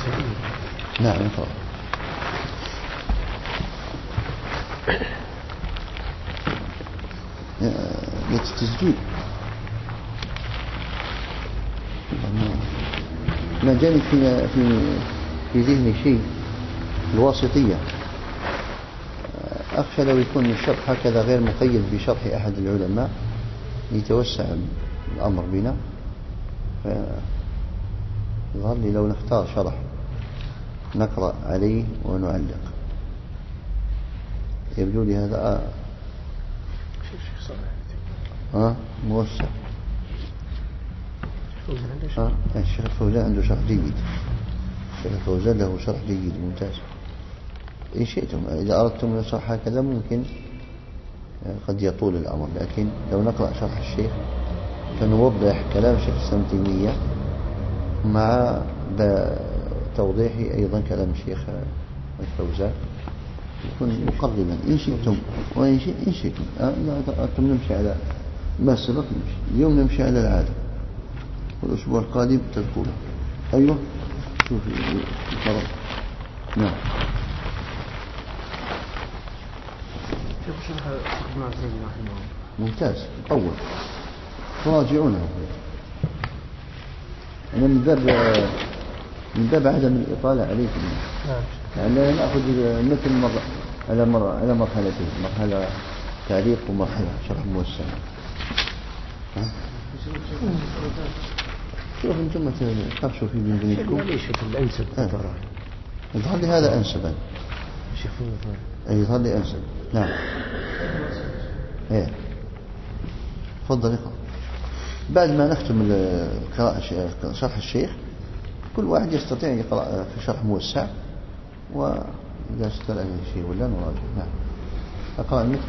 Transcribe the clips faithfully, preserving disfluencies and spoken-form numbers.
نعم اقرأ. التسجيل ما جاني في في في ذهني شيء الواسطية. أخشى لو يكون الشرح هكذا غير مقيد بشرح أحد العلماء يتوسع الأمر بنا. يظهر لي لو نختار شرح نقرأ عليه ونعلق. يبدو لي هذا ها موسع. آه. الشيخ فوزان عنده شرح جيد. الشيخ فوزان له شرح جيد ممتاز. إن شئتم إذا أردتم الشرح هكذا ممكن قد يطول الأمر، لكن لو نقرأ شرح الشيخ فنوضح كلام الشيخ الإسلام ابن تيمية مع توضيح أيضا كلام الشيخ الفوزان يكون مقربا إن شئتم. وإن إن شئتم إذا أردتم نمشي على ما سبق نمشي. اليوم نمشي على العادة والأسبوع القادم تذكره. أيوه شوف القرار. نعم ممتاز أول راجعونه. أنا من باب من باب عدم الإطالة عليكم يعني لا نأخذ مثل مرة على مرة على مرحلتين، مرحلة تعليق ومرحلة شرح موسع. شوف انتم تخرجوا في بينكم ليش الأنسب ترى يظهر لي هذا أنسبا. يظهر لي أنسب. نعم ايه تفضل اقرأ. بعد ما نختم القراءة شرح الشيخ كل واحد يستطيع يقرأ في شرح موسع، وإذا استلأ شيء ولا نراجع. نعم أقرأ المثل.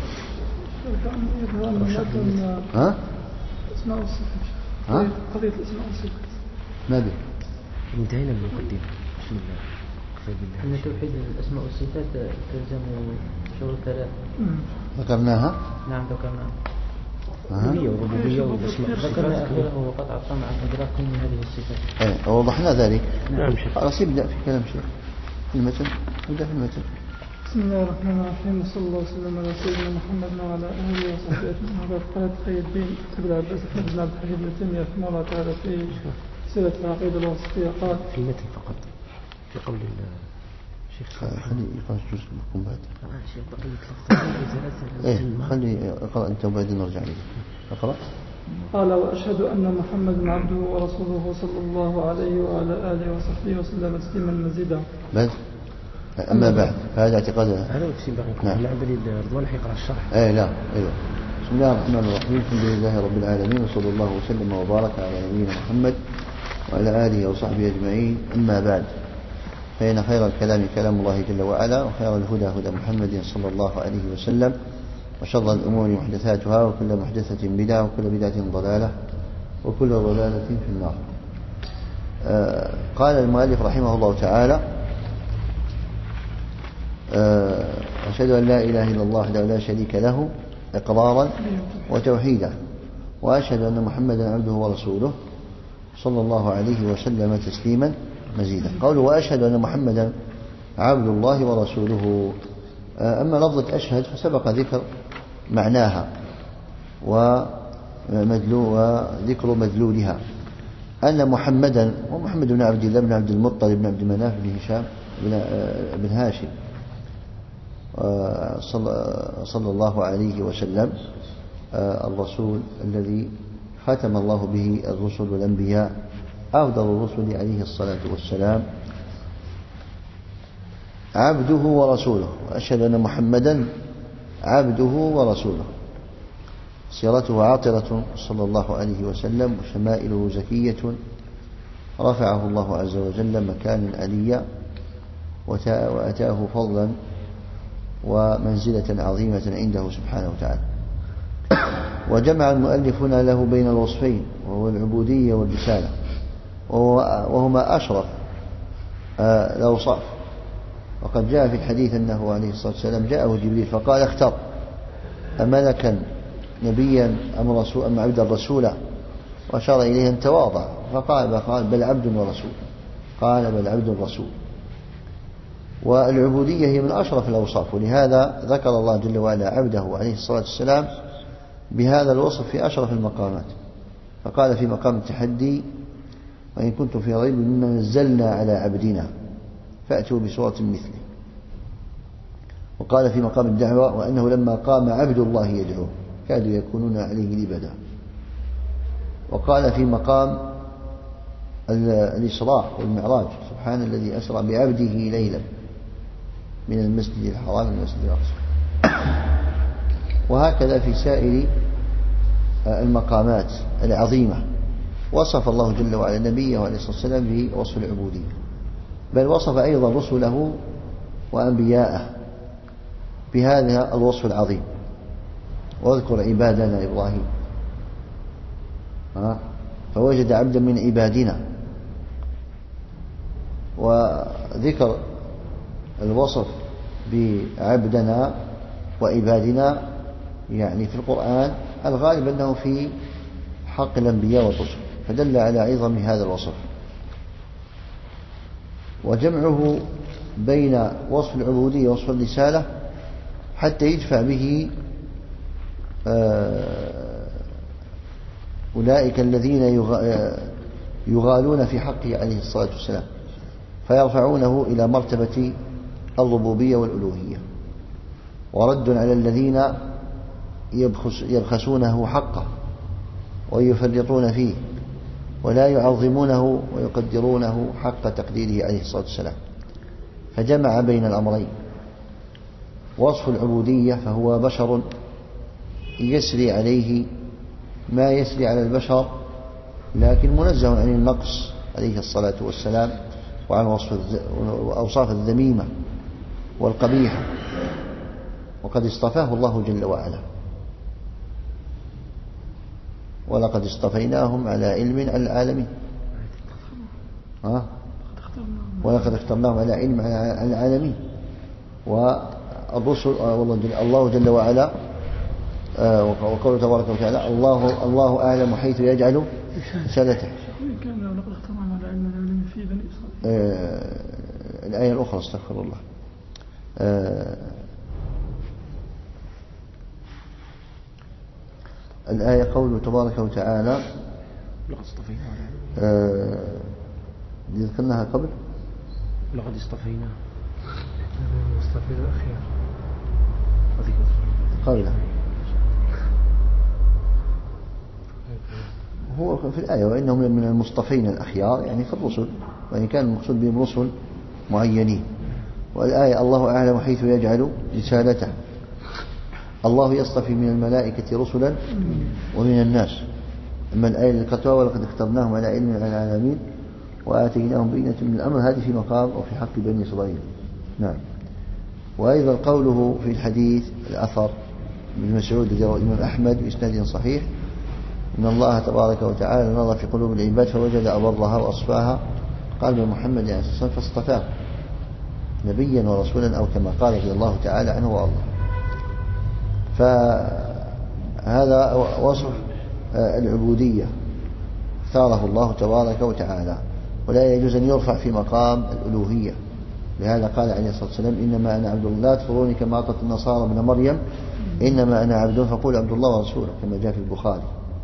ها اسماء والصفات. ها قضية الاسماء والصفات ما به انتهينا من المقدمة. بسم الله. أن توحيد الأسماء والصفات تلزم شروط ثلاث ذكرناها. نعم ذكرناها. الربوبية والربوبية والأسماء. ذكرنا أخيره وقطع الطمع عن إدراك كل من هذه الصفات. ايه وضحنا ذلك. نعم شيخ. خلاص يبدأ في كلام شيخ في المتن. يبدأ في المتن. بسم الله الرحمن الرحيم وصلى الله وسلم على سيدنا محمد وعلى آله وصحبه أجمعين. قال خير الدين ابن العباس أحمد بن عبد الحليم بن تيمية رحمه الله تعالى في سيرة العقيدة الوسطية قال في المتن فقط في قول الشيخ خلي يقرأ جزء منكم بعد. شيخ بقية ايه خلي اقرأ انت وبعدين نرجع لي. اقرأ. قال وأشهد أن محمد عبده ورسوله صلى الله عليه وعلى آله وصحبه وسلم تسليما مزيدا. بعد أما بعد هذا اعتقاد هذا وتسيب بقى. نعم. لا عندي رضوان حيقرأ الشرح. ايه لا ايوه. بسم الله الرحمن الرحيم. الحمد لله رب العالمين وصلى الله وسلم وبارك على نبينا محمد وعلى آله وصحبه أجمعين. أما بعد فإن خير الكلام كلام الله جل وعلا وخير الهدى هدى محمد صلى الله عليه وسلم وشر الأمور محدثاتها وكل محدثة بدعة وكل بدعة ضلالة وكل ضلالة في النار. آه قال المؤلف رحمه الله تعالى آه أشهد أن لا إله إلا الله وحده لا شريك له إقرارا وتوحيدا وأشهد أن محمدا عبده ورسوله صلى الله عليه وسلم تسليما مزيدا. قوله وأشهد أن محمدا عبد الله ورسوله. أما لفظة أشهد فسبق ذكر معناها وذكر مدلولها أن محمدا ومحمد بن عبد الله بن عبد المطلب بن عبد مناف بن هشام بن هاشم صلى الله عليه وسلم الرسول الذي ختم الله به الرسل والأنبياء أفضل الرسل عليه الصلاة والسلام عبده ورسوله. وأشهد أن محمدا عبده ورسوله. سيرته عاطرة صلى الله عليه وسلم وشمائله زكية رفعه الله عز وجل مكانا عليا وأتاه فضلا ومنزلة عظيمة عنده سبحانه وتعالى. وجمع المؤلفون له بين الوصفين وهو العبودية والرسالة وهما أشرف الأوصاف. وقد جاء في الحديث أنه عليه الصلاة والسلام جاءه جبريل فقال اختر أملكا نبيا أم رسول أم عبدا رسولا وأشار إليه أن تواضع فقال بل عبد ورسول. قال بل عبد رسول. والعبودية هي من أشرف الأوصاف، ولهذا ذكر الله جل وعلا عبده عليه الصلاة والسلام بهذا الوصف في أشرف المقامات، فقال في مقام التحدي وإن كنتم في ريب مما نزلنا على عبدنا فأتوا بسورة مثله. وقال في مقام الدعوة وأنه لما قام عبد الله يدعوه كادوا يكونون عليه لبدا. وقال في مقام الإسراء والمعراج سبحان الذي أسرى بعبده ليلا من المسجد الحرام إلى المسجد الأقصى. وهكذا في سائر المقامات العظيمة وصف الله جل وعلا نبيه عليه الصلاة والسلام بوصف العبودية، بل وصف أيضا رسله وأنبياءه بهذا الوصف العظيم. واذكر عبادنا إبراهيم فوجد عبدا من عبادنا. وذكر الوصف بعبدنا وعبادنا يعني في القرآن الغالب أنه في حق الأنبياء والرسل، فدل على عظم هذا الوصف. وجمعه بين وصف العبودية ووصف الرسالة حتى يدفع به أولئك الذين يغالون في حقه عليه الصلاة والسلام، فيرفعونه إلى مرتبة الربوبية والألوهية، ورد على الذين يبخسونه حقه ويفرطون فيه ولا يعظمونه ويقدرونه حق تقديره عليه الصلاة والسلام. فجمع بين الأمرين. وصف العبودية فهو بشر يسري عليه ما يسري على البشر، لكن منزه عن النقص عليه الصلاة والسلام وعن وصف أوصاف الذميمة والقبيحة، وقد اصطفاه الله جل وعلا. ولقد اصطفيناهم على علم على العالمين ها؟ ولقد اخترناهم على علم على العالمين. والرسل الله جل وعلا وقوله تبارك وتعالى الله الله أعلم حيث يجعل رسالته. الآية الأخرى استغفر الله الآية قوله تبارك وتعالى لقد اصطفيناه آه ذكرناها قبل لقد اصطفيناه المصطفى الأخير قبلها هو في الآية وإنهم من المصطفين الأخيار يعني في الرسل، وإن كان المقصود بهم رسل معينين. والآية الله أعلم حيث يجعل رسالته. الله يصطفي من الملائكة رسلا ومن الناس. أما الآية الكتوى ولقد اخترناهم على علم على العالمين وآتيناهم بينة من الأمر، هذه في مقام وفي حق بني إسرائيل. نعم. وأيضا قوله في الحديث الأثر ابن مسعود رواه الإمام أحمد بإسناد صحيح إن الله تبارك وتعالى نظر في قلوب العباد فوجد أبرها وأصفاها قلب محمد عليه الصلاة والسلام فاصطفاه نبيا ورسولا أو كما قال رضي الله تعالى عنه وأرضاه. فهذا وصف العبودية اختاره الله تبارك وتعالى، ولا يجوز أن يرفع في مقام الألوهية. لهذا قال عليه الصلاة والسلام إنما أنا عبد الله لا تطروني كما أطرت النصارى ابن مريم إنما أنا عبد فقول عبد الله ورسوله كما جاء في البخاري.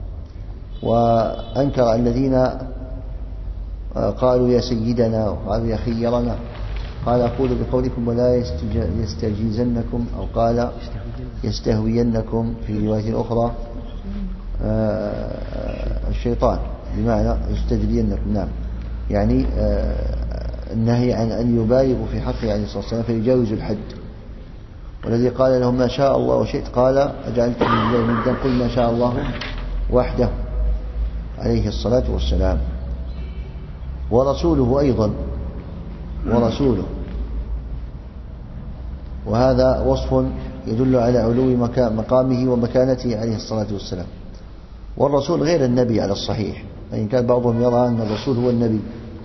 وأنكر الذين قالوا يا سيدنا وقالوا يا خيرنا، قال أقول بقولكم ولا يستجيزنكم أو قال يستهوينكم في رواية أخرى الشيطان بمعنى يستجلينكم. نعم، يعني النهي عن أن يبالغوا في حقه عليه الصلاة والسلام فيجاوز الحد. والذي قال لهم ما شاء الله وشئت قال أجعلتم لله ندا قل ما شاء الله وحده عليه الصلاة والسلام. ورسوله أيضا ورسوله، وهذا وصف يدل على علو مقامه ومكانته عليه الصلاة والسلام. والرسول غير النبي على الصحيح، وإن كان بعضهم يرى أن الرسول هو النبي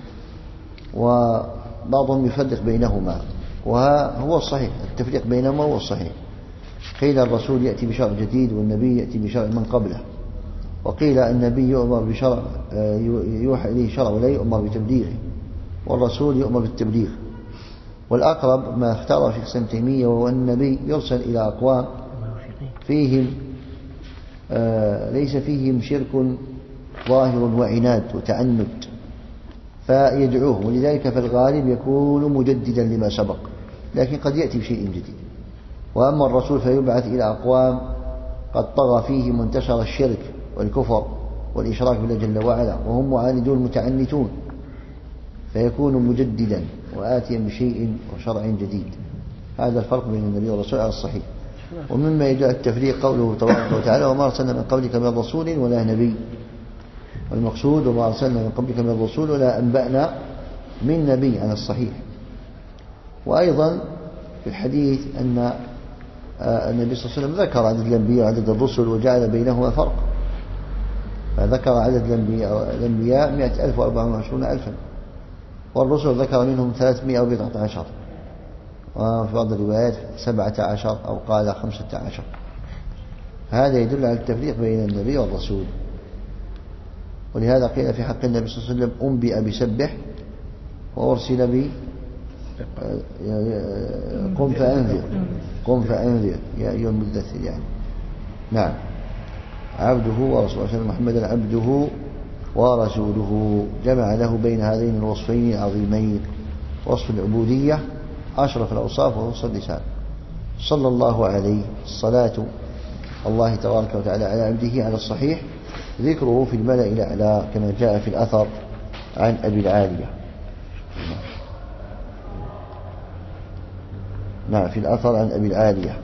وبعضهم يفرق بينهما، وهو الصحيح التفريق بينهما هو الصحيح. قيل الرسول يأتي بشرع جديد والنبي يأتي بشرع من قبله، وقيل النبي يؤمر بشرع يوحى إليه شرع ولا يؤمر بتبليغه، والرسول يؤمر بالتبليغ. والأقرب ما اختاره شيخ الإسلام تيمية وهو أن النبي يرسل إلى أقوام فيهم آه ليس فيهم شرك ظاهر وعناد وتعنت فيدعوه، ولذلك في الغالب يكون مجددا لما سبق، لكن قد يأتي بشيء جديد. وأما الرسول فيبعث إلى أقوام قد طغى فيهم وانتشر الشرك والكفر والإشراك بالله جل وعلا وهم معاندون متعنتون، فيكون مجددا وآتيا بشيء وشرع جديد. هذا الفرق بين النبي والرسول على الصحيح. ومما يدعى التفريق قوله تبارك وتعالى وما أرسلنا من قبلك من رسول ولا نبي، والمقصود وما أرسلنا من قبلك من رسول ولا أنبأنا من نبي على الصحيح. وأيضا في الحديث أن النبي صلى الله عليه وسلم ذكر عدد الأنبياء وعدد الرسل وجعل بينهما فرق، فذكر عدد الأنبياء مئة ألف وأربعة وعشرون ألفا، والرسل ذكر منهم ثلاثمائة وبضعة عشر، وفي بعض الروايات سبعة عشر أو قال خمسة عشر. هذا يدل على التفريق بين النبي والرسول. ولهذا قيل في حق النبي صلى الله عليه وسلم أنبئ بسبح وأرسل ب قم فأنذر قم فأنذر يا أيها المدثر يعني. نعم، عبده ورسوله محمدا عبده ورسوله، جمع له بين هذين الوصفين العظيمين، وصف العبودية أشرف الأوصاف ووصف اللسان. صلى الله عليه. الصلاة الله تبارك وتعالى على عبده على الصحيح، ذكره في الملأ الأعلى كما جاء في الأثر عن أبي العالية. نعم، في الأثر عن أبي العالية.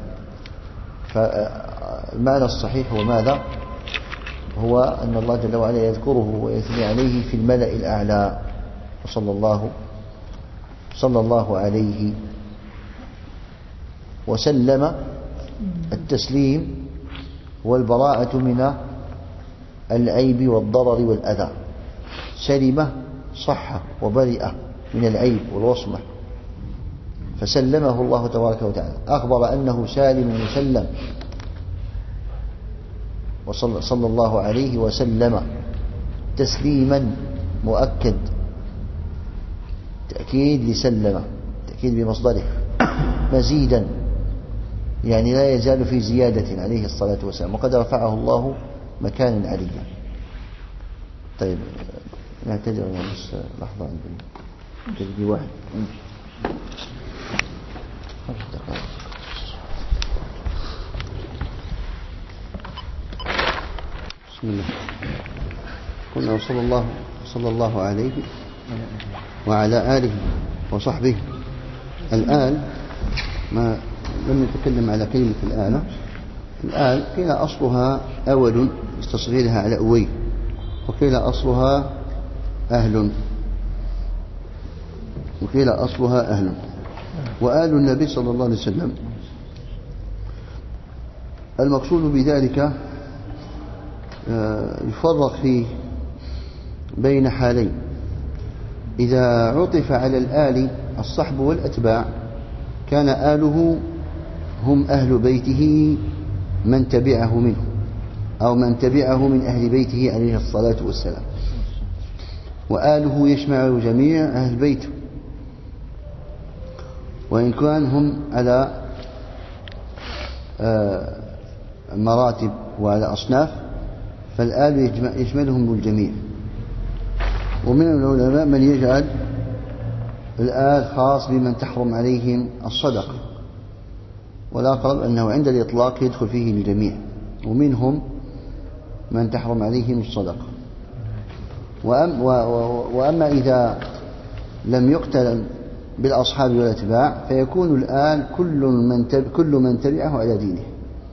فالمعنى الصحيح هو ماذا؟ هو أن الله جل وعلا يذكره ويثني عليه في الملأ الأعلى. وصلى الله صلى الله عليه وسلم. التسليم والبراءة من العيب والضرر والأذى. سلمة صحة وبرئة من العيب والوصمة، فسلمه الله تبارك وتعالى، أخبر أنه سالم مسلم، وصلى صلى الله عليه وسلم تسليما مؤكد، تأكيد لسلم، تأكيد بمصدره، مزيدا يعني لا يزال في زيادة عليه الصلاة والسلام، وقد رفعه الله مكانا عليا. طيب نعتذر بس لحظة عندنا تجدي واحد خمس دقائق. بسم الله. قلنا وصلى الله صلى الله عليه وعلى آله وصحبه. الآن ما لم نتكلم على كلمة الآن. الآن قيل أصلها أول استصغيرها على أوي، وقيل أصلها أهل، وقيل أصلها أهل. وآل النبي صلى الله عليه وسلم المقصود بذلك يفرق فيه بين حالين. إذا عطف على الآل الصحب والأتباع كان آله هم أهل بيته من تبعه منه أو من تبعه من أهل بيته عليه الصلاة والسلام، وآله يشمل جميع أهل بيته، وإن كان هم على مراتب وعلى أصناف، فالآل يشملهم الجميع. ومن العلماء من يجعل الآل خاص بمن تحرم عليهم الصدقة، والأقرب أنه عند الإطلاق يدخل فيه الجميع، ومنهم من تحرم عليهم الصدقة. وأم وأما إذا لم يقتل بالأصحاب والأتباع فيكون الآل كل من كل من تبعه على دينه.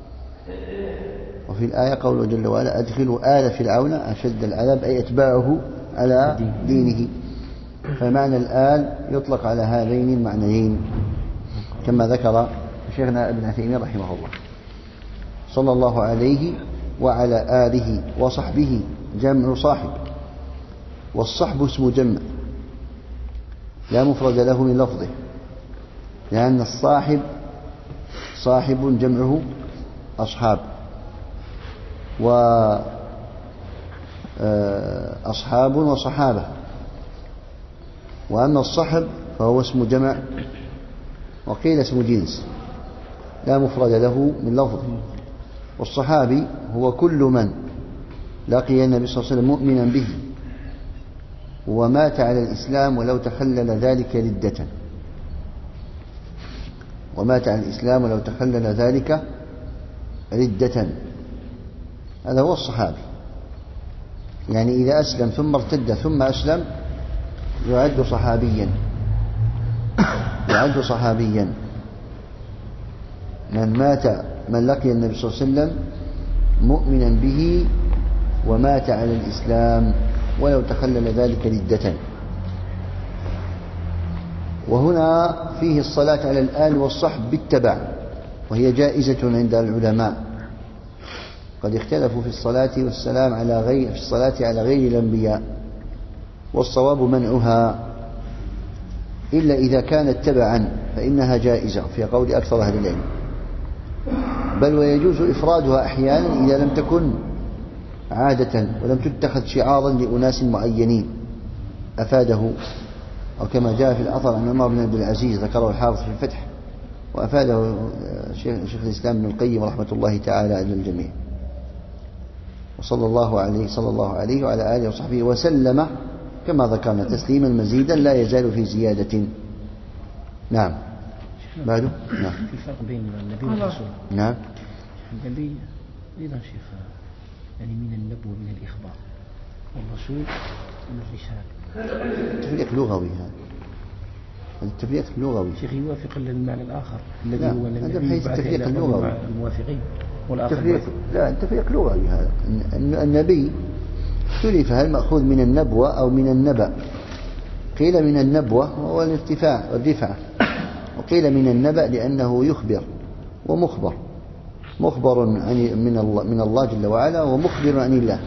وفي الآية قوله جل وعلا أدخلوا آل فرعون أشد العذاب، أي أتباعه على دينه. فمعنى الآل يطلق على هذين المعنيين كما ذكر شيخنا ابن عثيمين رحمه الله. صلى الله عليه وعلى آله وصحبه، جمع صاحب، والصحب اسم جمع لا مفرد له من لفظه، لأن الصاحب صاحب جمعه أصحاب، وأصحاب وصحابة. وأما الصحب فهو اسم جمع، وقيل اسم جنس لا مفرد له من لفظ. والصحابي هو كل من لقي النبي صلى الله عليه وسلم مؤمنا به ومات على الإسلام ولو تخلل ذلك ردة، ومات على الإسلام ولو تخلل ذلك ردة، هذا هو الصحابي. يعني إذا أسلم ثم ارتد ثم أسلم يعد صحابيا، يعد صحابيا من مات من لقي النبي صلى الله عليه وسلم مؤمنا به ومات على الإسلام ولو تخلل ذلك ردة. وهنا فيه الصلاة على الآل والصحب بالتبع، وهي جائزة عند العلماء، قد اختلفوا في الصلاة والسلام على غير في الصلاة على غير الأنبياء، والصواب منعها إلا إذا كانت تبعا فإنها جائزة في قول أكثر أهل العلم، بل ويجوز إفرادها أحيانا إذا لم تكن عادة ولم تتخذ شعارا لأناس معينين أفاده، أو كما جاء في الأثر عن عمر بن عبد العزيز ذكره الحافظ في الفتح، وأفاده شيخ الإسلام ابن القيم رحمة الله تعالى على الجميع. وصلى الله عليه صلى الله عليه وعلى آله وصحبه وسلم كما ذكرنا تسليما مزيدا لا يزال في زيادة. نعم بعده. نعم في فرق بين النبي والرسول. نعم النبي أيضا شيخ يعني من النبوة من الإخبار، والرسول من الرسالة. تفريق لغوي هذا، التفريق اللغوي شيخ يوافق المعنى الآخر الذي لا. هو هذا بحيث التفريق اللغوي الموافقين، والآخر تفريق لا التفريق لغوي هذا. النبي اختلف هل مأخوذ من النبوة أو من النبأ، قيل من النبوة وهو الارتفاع والرفعة، وقيل من النبأ لأنه يخبر ومخبر، مخبر عن من الله من الله جل وعلا ومخبر عن الله،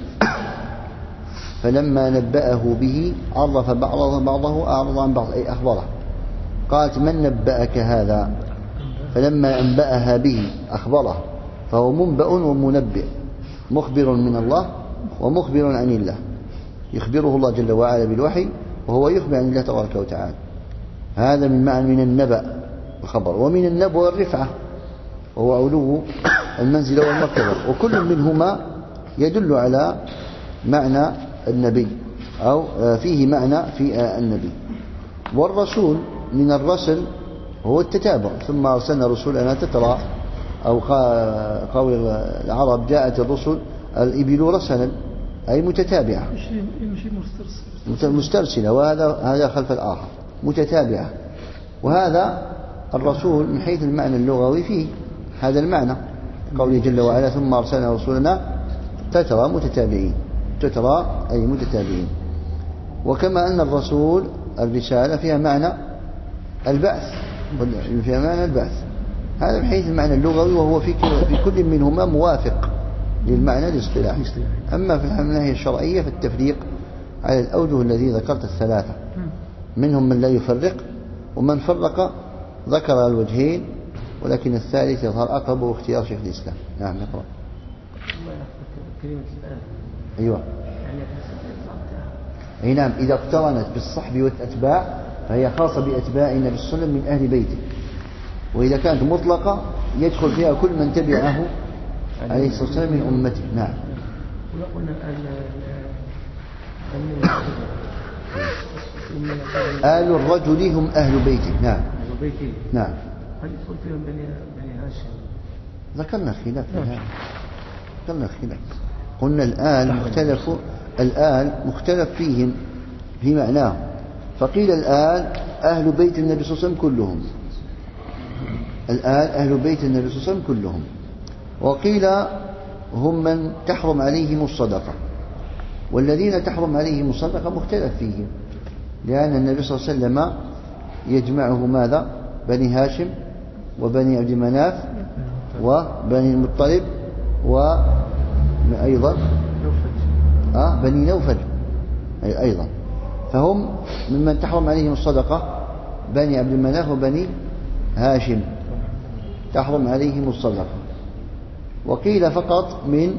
فلما نبأه به عرف بعضه بعضه أعرض عن بعض أي أخبره. قالت من نبأك هذا، فلما أنبأها به أخبره، فهو منبأ ومنبئ، مخبر من الله ومخبر عن الله، يخبره الله جل وعلا بالوحي وهو يخبر عن الله تبارك وتعالى. هذا من معنى من النبأ الخبر، ومن النبوة الرفعة وهو علو المنزل والمرتبة، وكل منهما يدل على معنى النبي أو فيه معنى في النبي. والرسول من الرسل هو التتابع، ثم أرسلنا رسولنا تترى، أو قول العرب جاءت الرسل الإبل رسلا أي متتابعة مسترسلة، وهذا هذا خلف الآخر متتابعة. وهذا الرسول من حيث المعنى اللغوي فيه هذا المعنى، قوله جل وعلا ثم أرسلنا رسولنا تترى متتابعين، تترى أي متتابعين. وكما أن الرسول الرسالة فيها معنى البعث، فيها معنى البعث، هذا من حيث المعنى اللغوي، وهو في كل منهما موافق للمعنى الاصطلاحي. أما في الناحية الشرعية فالتفريق على الأوجه الذي ذكرت الثلاثة، منهم من لا يفرق، ومن فرق ذكر الوجهين، ولكن الثالث يظهر أقرب واختيار شيخ الإسلام. نعم نقرأ. أيوة أي نعم، إذا اقترنت بالصحب والأتباع فهي خاصة بأتباع النبي صلى الله عليه وسلم من أهل بيته، وإذا كانت مطلقة يدخل فيها كل من تبعه عليه الصلاة والسلام من أمته. نعم. آل الرجل هم أهل بيته. نعم. نعم. هل يدخل فيهم بني بني هاشم؟ ذكرنا خلاف ذكرنا خلاف قلنا الآل مختلف، الآل مختلف فيهم في معناه، فقيل الآل أهل بيت النبي صلى الله عليه وسلم كلهم، الآل أهل بيت النبي صلى الله عليه وسلم كلهم. وقيل هم من تحرم عليهم الصدقة، والذين تحرم عليهم الصدقة مختلف فيهم، لأن النبي صلى الله عليه وسلم يجمعه ماذا؟ بني هاشم وبني عبد مناف وبني المطلب وأيضا آه بني نوفل أي أيضا، فهم ممن تحرم عليهم الصدقة بني عبد مناف وبني هاشم تحرم عليهم الصدقة. وقيل فقط من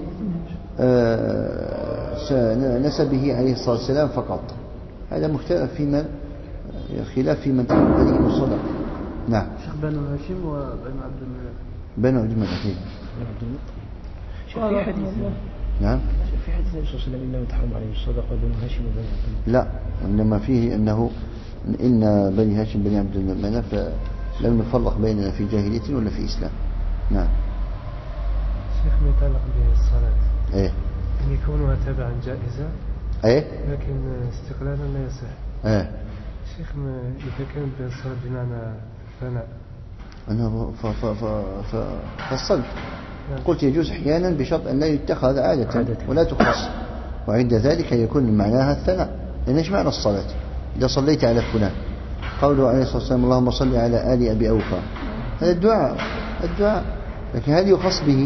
آه نسبه عليه الصلاة والسلام فقط، هذا مختلف في من خلاف في من تحرم عليهم الصدقة. نعم. شيخ بنو هاشم وبنو عبد المناف. بنو عبد المناف. شيخ في حديث. نعم. في حديث النبي صلى الله عليه وسلم إنه تحرم عليهم الصدقة بنو هاشم وبنو عبد المناف. لا، إنما فيه أنه إن بني هاشم بني عبد المناف لم نفرق بيننا في جاهلية ولا في إسلام. نعم. شيخ ما يتعلق بالصلاة. إيه. أن يكونها تبعا جائزة. إيه. لكن استقلالا لا يصح. إيه. شيخ إذا كان بالصلاة بمعنى ثناء. أنا فصلت قلت يجوز أحيانا بشرط أن لا يتخذ عادة ولا تخص، وعند ذلك يكون معناها الثناء. لأن إيش معنى الصلاة؟ إذا صليت على فلان قوله عليه الصلاة والسلام اللهم صل على آل أبي أوفى، هذا الدعاء الدعاء لكن هل يخص به؟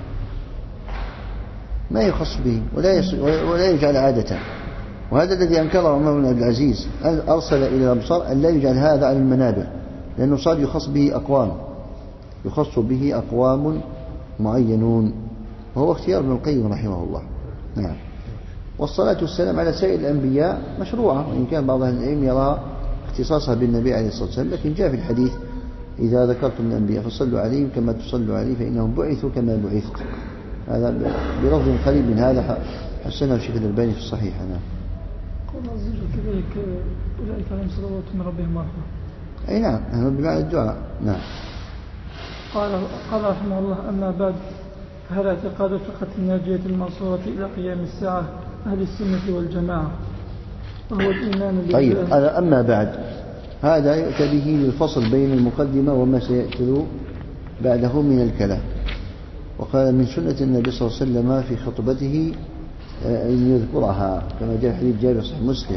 ما يخص به ولا ولا يجعل عادة. وهذا الذي أنكره عمر بن عبد العزيز، أرسل إلى الأمصار أن لا يجعل هذا على المنابر، لأنه صار يخص به أقوام يخص به أقوام معينون، وهو اختيار ابن القيم رحمه الله. نعم. والصلاة والسلام على سائر الأنبياء مشروعة، وإن كان بعض أهل العلم يرى اختصاصها بالنبي عليه الصلاة والسلام، لكن جاء في الحديث إذا ذكرتم الأنبياء فصلوا عليهم كما تصلوا عليه فإنهم بعثوا كما بعثت. هذا بلفظ قريب من هذا حسنه الشيخ الألباني في الصحيح. نعم. قال عز وجل كذلك أولئك عليهم صلوات من ربهم ورحمة. أي نعم، هذا بمعنى الدعاء. نعم. قال قال رحمه الله أما بعد، فهل اعتقاد الفرقة الناجية المنصورة إلى قيام الساعة أهل السنة والجماعة وهو الإيمان بالله. طيب، هذا أما بعد هذا يؤتى به للفصل بين المقدمة وما سيأتي بعده من الكلام. وقال من سنة النبي صلى الله عليه وسلم في خطبته أن يذكرها كما جاء حديث جابر صحيح مسلم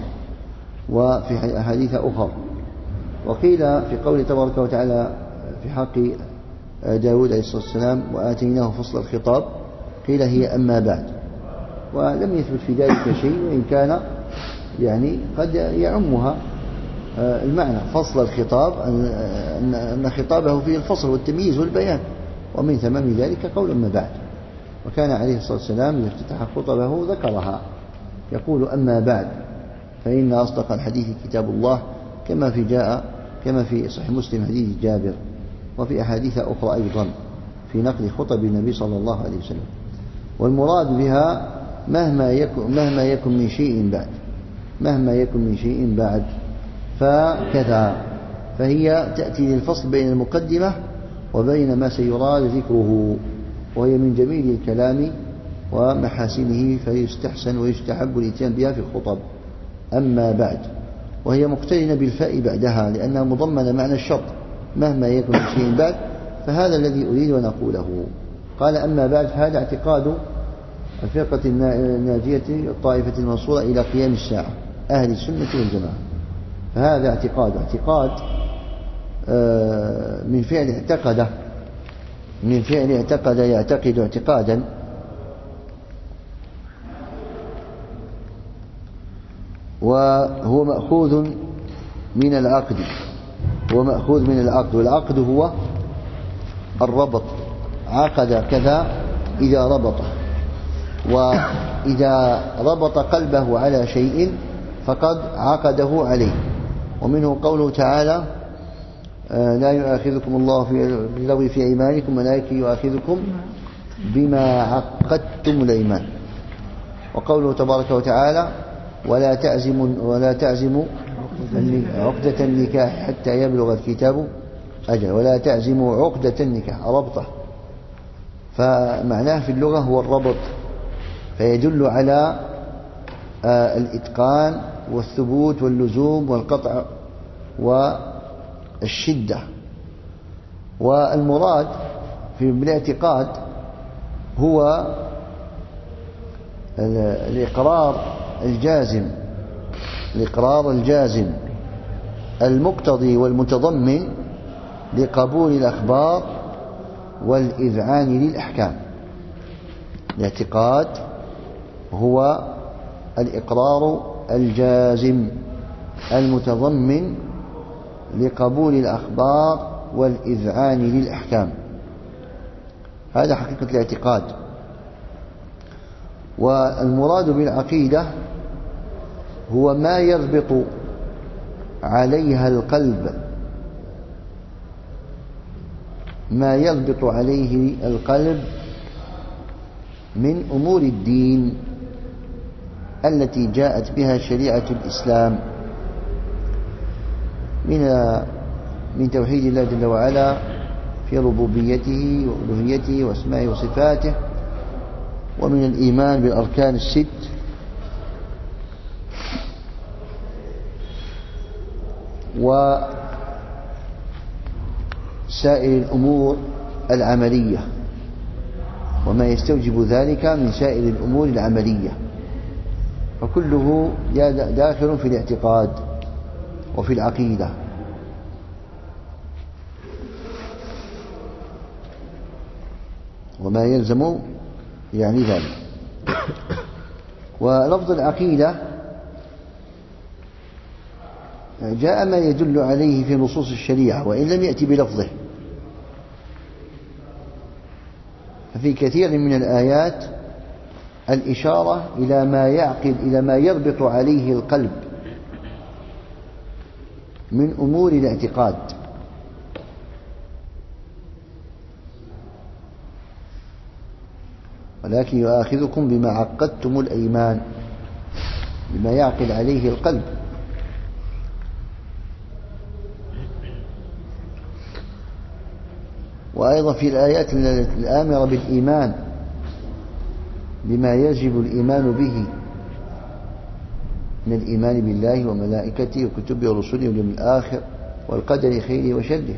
وفي أحاديث أخرى. وقيل في قوله تبارك وتعالى في حق داود عليه الصلاة والسلام وآتيناه فصل الخطاب، قيل هي أما بعد، ولم يثبت في ذلك شيء، وإن كان يعني قد يعمها المعنى فصل الخطاب أن خطابه فيه الفصل والتمييز والبيان، ومن تمام ذلك قول أما بعد. وكان عليه الصلاة والسلام إذا افتتح خطبه ذكرها يقول أما بعد فإن أصدق الحديث كتاب الله، كما في جاء كما في صحيح مسلم حديث جابر، وفي أحاديث أخرى أيضا في نقل خطب النبي صلى الله عليه وسلم. والمراد بها مهما يكن مهما يكن من شيء بعد مهما يكن من شيء بعد فكذا، فهي تأتي للفصل بين المقدمة وبين ما سيراد ذكره، وهي من جميل الكلام ومحاسنه، فيستحسن ويستحب الاتيان بها في الخطب. أما بعد، وهي مقترنة بالفاء بعدها لأنها مضمنة معنى الشرط مهما يكن من شيء بعد، فهذا الذي أريد أن أقوله. قال أما بعد، هذا اعتقاد الفرقة الناجية الطائفة المنصورة إلى قيام الساعة أهل السنة والجماعة. فهذا اعتقاد اعتقاد من فعل اعتقد من فعل اعتقد يعتقد اعتقادا، وهو مأخوذ من العقد هو مأخوذ من العقد والعقد هو الربط، عقد كذا إذا ربطه، وإذا ربط قلبه على شيء فقد عقده عليه. ومنه قوله تعالى لا يؤاخذكم الله في باللغو في أيمانكم ولكن يؤاخذكم بما عقدتم الأيمان. وقوله تبارك وتعالى ولا تعزموا ولا تعزموا عقدة النكاح حتى يبلغ الكتاب أجل، ولا تعزموا عقدة النكاح ربطه، فمعناه في اللغة هو الربط، فيدل على الإتقان والثبوت واللزوم والقطع والشدة. والمراد في بالاعتقاد هو الإقرار الجازم الإقرار الجازم المقتضي والمتضمن لقبول الأخبار والإذعان للأحكام. الاعتقاد هو الإقرار الجازم المتضمن لقبول الأخبار والإذعان للأحكام، هذا حقيقة الاعتقاد. والمراد بالعقيدة هو ما يربط عليها القلب ما يضبط عليه القلب من أمور الدين التي جاءت بها شريعة الإسلام من من توحيد الله جل وعلا في ربوبيته وألوهيته وأسمائه وصفاته، ومن الإيمان بالأركان الست، وسائر الأمور العملية وما يستوجب ذلك من سائر الأمور العملية، فكله داخل في الاعتقاد وفي العقيدة. وما يلزم يعني ذلك. ولفظ العقيدة جاء ما يدل عليه في نصوص الشريعة وإن لم يأتي بلفظه، ففي كثير من الآيات الإشارة إلى ما يعقد إلى ما يربط عليه القلب من أمور الاعتقاد. ولكن يؤاخذكم بما عقدتم الأيمان، بما يعقد عليه القلب. وأيضا في الآيات الآمرة بالإيمان بما يجب الإيمان به من الإيمان بالله وملائكته وكتبه ورسله واليوم الآخر والقدر خيره وشره.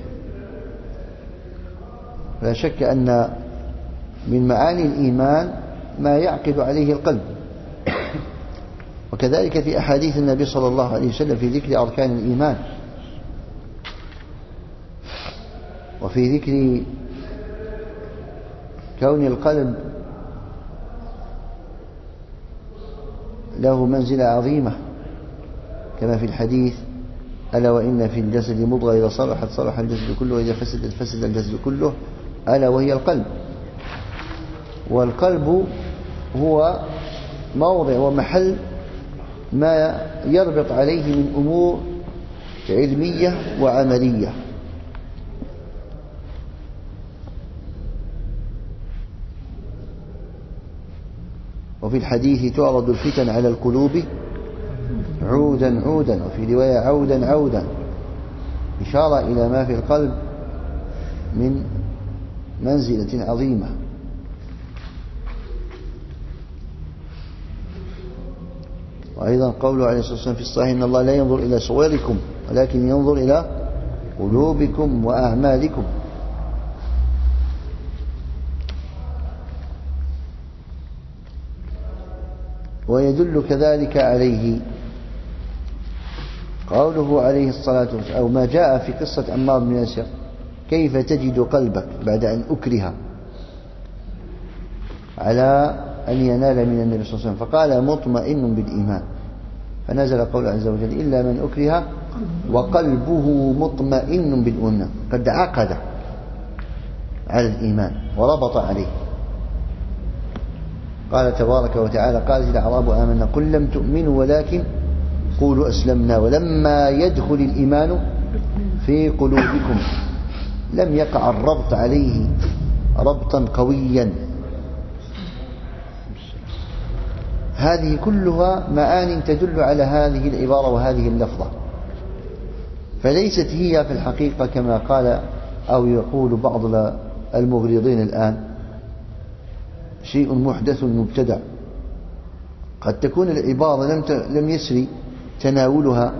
لا شك أن من معاني الإيمان ما يعقد عليه القلب. وكذلك في أحاديث النبي صلى الله عليه وسلم في ذكر أركان الإيمان، وفي ذكر كون القلب له منزلة عظيمة، كما في الحديث: ألا وإن في الجسد مضغة إذا صلحت صلح الجسد كله وإذا فسدت فسد الجسد كله، ألا وهي القلب. والقلب هو موضع ومحل ما يربط عليه من أمور علمية وعملية. وفي الحديث: تعرض الفتن على القلوب عودا عودا، وفي رواية عودا عودا، إشارة إلى ما في القلب من منزلة عظيمة. وأيضا قوله عليه الصلاة والسلام في الصحيح: إن الله لا ينظر إلى صوركم ولكن ينظر إلى قلوبكم وأعمالكم. ويدل كذلك عليه قوله عليه الصلاة والسلام، أو ما جاء في قصة عمار بن ياسر: كيف تجد قلبك بعد أن أكره على أن ينال من النبي صلى الله عليه وسلم؟ فقال: مطمئن بالإيمان. فنزل قول عز وجل: إلا من أكره وقلبه مطمئن بالإيمان، قد عقد على الإيمان وربط عليه. قال تبارك وتعالى: قالت الأعراب آمنا قل لم تؤمنوا ولكن قولوا أسلمنا ولما يدخل الإيمان في قلوبكم. لم يقع الربط عليه ربطا قويا. هذه كلها معاني تدل على هذه العبارة وهذه اللفظة، فليست هي في الحقيقة كما قال أو يقول بعض المغرضين الآن شيء محدث مبتدع. قد تكون العبارة لم لم يسري تناولها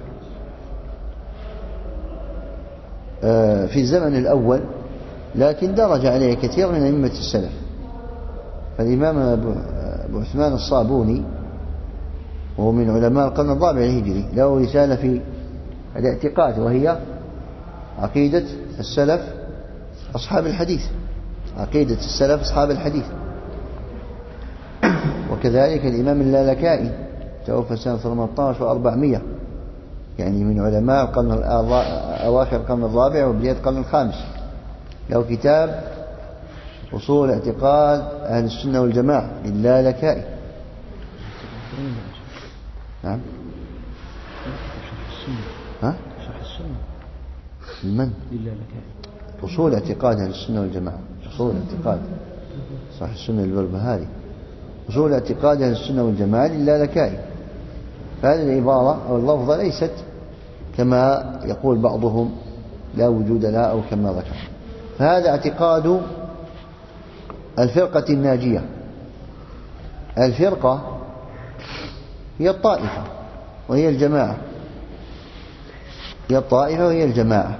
في الزمن الأول، لكن درج عليه كثير من أئمة السلف. فالإمام أبو عثمان الصابوني وهو من علماء القرن الرابع الهجري له رسالة في الاعتقاد، وهي عقيدة السلف أصحاب الحديث، عقيدة السلف أصحاب الحديث. وكذلك الإمام اللالكائي توفى سنة ثمانية عشر وأربعمائة، يعني من علماء القرن أواخر القرن الرابع وبداية القرن الخامس، له كتاب أصول اعتقاد أهل السنة والجماعة للالكائي. نعم. ها؟ شرح السنة من؟ للالكائي. أصول اعتقاد أهل السنة والجماعة، أصول اعتقاد صح السنة البربهاري، أصول اعتقاد أهل السنة والجماعة للالكائي. فهذه العبارة أو اللفظة ليست كما يقول بعضهم لا وجود لها أو كما ذكر. فهذا اعتقاد الفرقة الناجية. الفرقة هي الطائفة وهي الجماعة، هي الطائفة وهي الجماعة.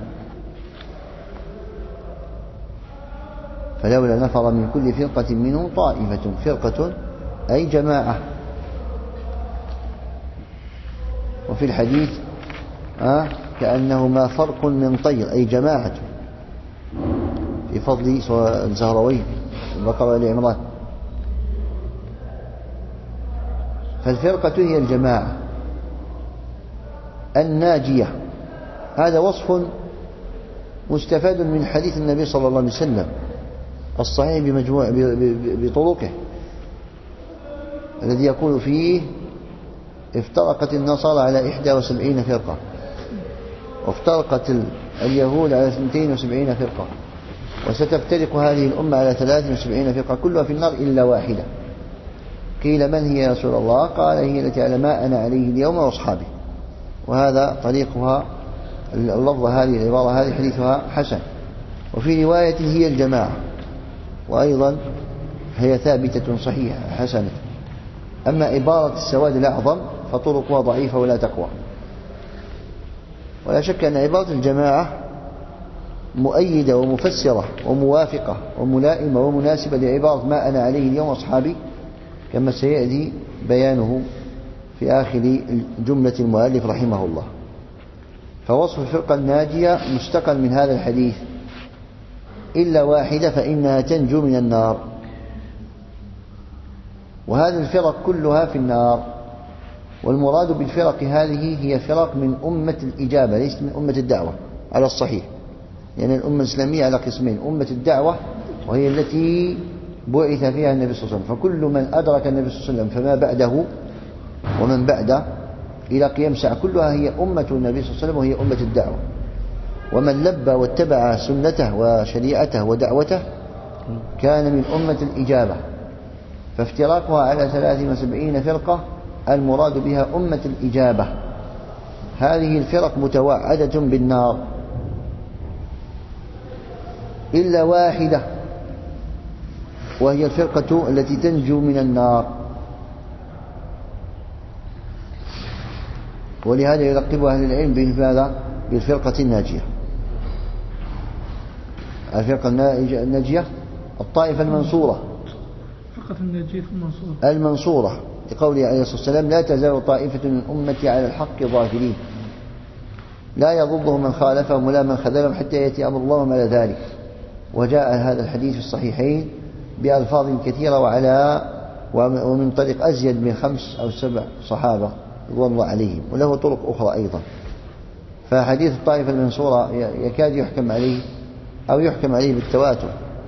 فلولا نفر من كل فرقة منهم طائفة، فرقة أي جماعة. وفي الحديث آه كأنهما فرق من طير أي جماعة، في فضل الزهروين البقرة والعمران. فالفرقة هي الجماعة الناجية. هذا وصف مستفاد من حديث النبي صلى الله عليه وسلم الصحيح بمجموع بطرقه، الذي يقول فيه افترقت النصارى على إحدى وسبعين فرقة، وافترقت اليهود على اثنتين وسبعين فرقة، وستفترق هذه الأمة على ثلاث وسبعين فرقة كلها في النار إلا واحدة. قيل من هي يا رسول الله؟ قال هي التي على ما أنا عليه اليوم وأصحابي. وهذا طريقها اللفظة هذه العبارة هذه حديثها حسن. وفي رواية هي الجماعة، وأيضا هي ثابتة صحيحة حسنة. أما عبارة السواد الأعظم فطرقها ضعيفة ولا تقوى. ولا شك أن عبارة الجماعة مؤيدة ومفسرة وموافقة وملائمة ومناسبة لعبارة ما أنا عليه اليوم أصحابي، كما سيأتي بيانه في آخر جملة المؤلف رحمه الله. فوصف الفرقة الناجية مستقل من هذا الحديث، إلا واحدة فإنها تنجو من النار. وهذه الفرق كلها في النار. والمراد بالفرق هذه هي فرق من أمة الإجابة، ليست من أمة الدعوة على الصحيح. يعني الأمة الإسلامية على قسمين: أمة الدعوة وهي التي بعث فيها النبي صلى الله عليه وسلم، فكل من أدرك النبي صلى الله عليه وسلم فما بعده ومن بعده إلى قيام الساعة كلها هي أمة النبي صلى الله عليه وسلم وهي أمة الدعوة. ومن لبى واتبع سنته وشريعته ودعوته كان من أمة الإجابة. فافتراقها على ثلاث وسبعين فرقة المراد بها أمة الإجابة. هذه الفرق متوعدة بالنار إلا واحدة، وهي الفرقة التي تنجو من النار. ولهذا يلقب أهل العلم بماذا؟ بالفرقة الناجية. الفرقة الناجية الطائفة المنصورة، فرقة الناجية المنصورة المنصورة لقوله عليه الصلاة والسلام: لا تزال طائفة من أمتي على الحق ظاهرين لا يضرهم من خالفهم ولا من خذلهم حتى يأتي أمر الله على ذلك. وجاء هذا الحديث في الصحيحين بألفاظ كثيرة وعلى ومن طريق أزيد من خمس أو سبع صحابة رضوان الله عليهم، وله طرق أخرى أيضا. فحديث الطائفة المنصورة يكاد يحكم عليه أو يحكم عليه بالتواتر.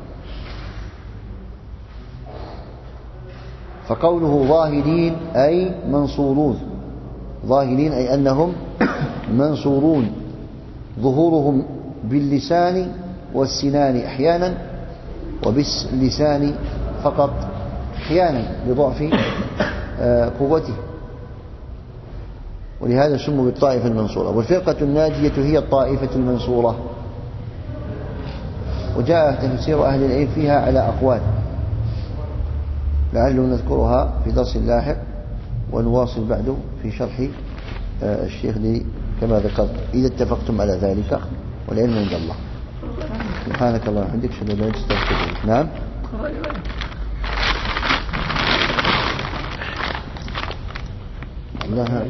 فقوله ظاهرين أي منصورون، ظاهرين أي أنهم منصورون، ظهورهم باللسان والسنان أحيانا وباللسان فقط أحيانا لضعف قوته. ولهذا سموا بالطائفة المنصورة. والفرقة الناجية هي الطائفة المنصورة. وجاء تفسير أهل العلم فيها على أقوال لعله نذكرها في درس لاحق، ونواصل بعده في شرح الشيخ لي كما ذكرت إذا اتفقتم على ذلك، والعلم عند الله. سبحانك اللهم وبحمدك أشهد أن لا إله إلا أنت أستغفرك. نعم. الله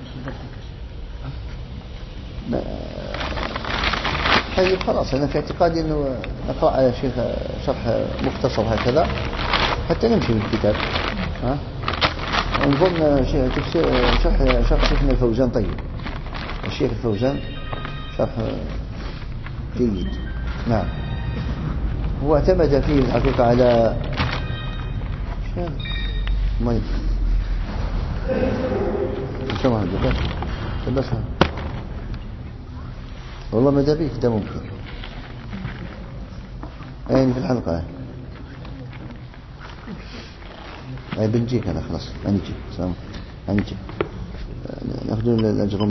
طيب خلاص، أنا في اعتقادي أنه نقرأ على شيخ شرح مختصر هكذا حتى نمشي بالكتاب. ها انظرنا شرح شرح شيخنا الفوزان. طيب الشيخ الفوزان شرح جيد. نعم. هو اعتمد فيه الحقيقة على مايك سمع الجبال بس والله ماذا بيك ده ممكن يعني في الحلقة أي بنجيك أنا خلاص هنجي سلام هنجي ناخذ الأجر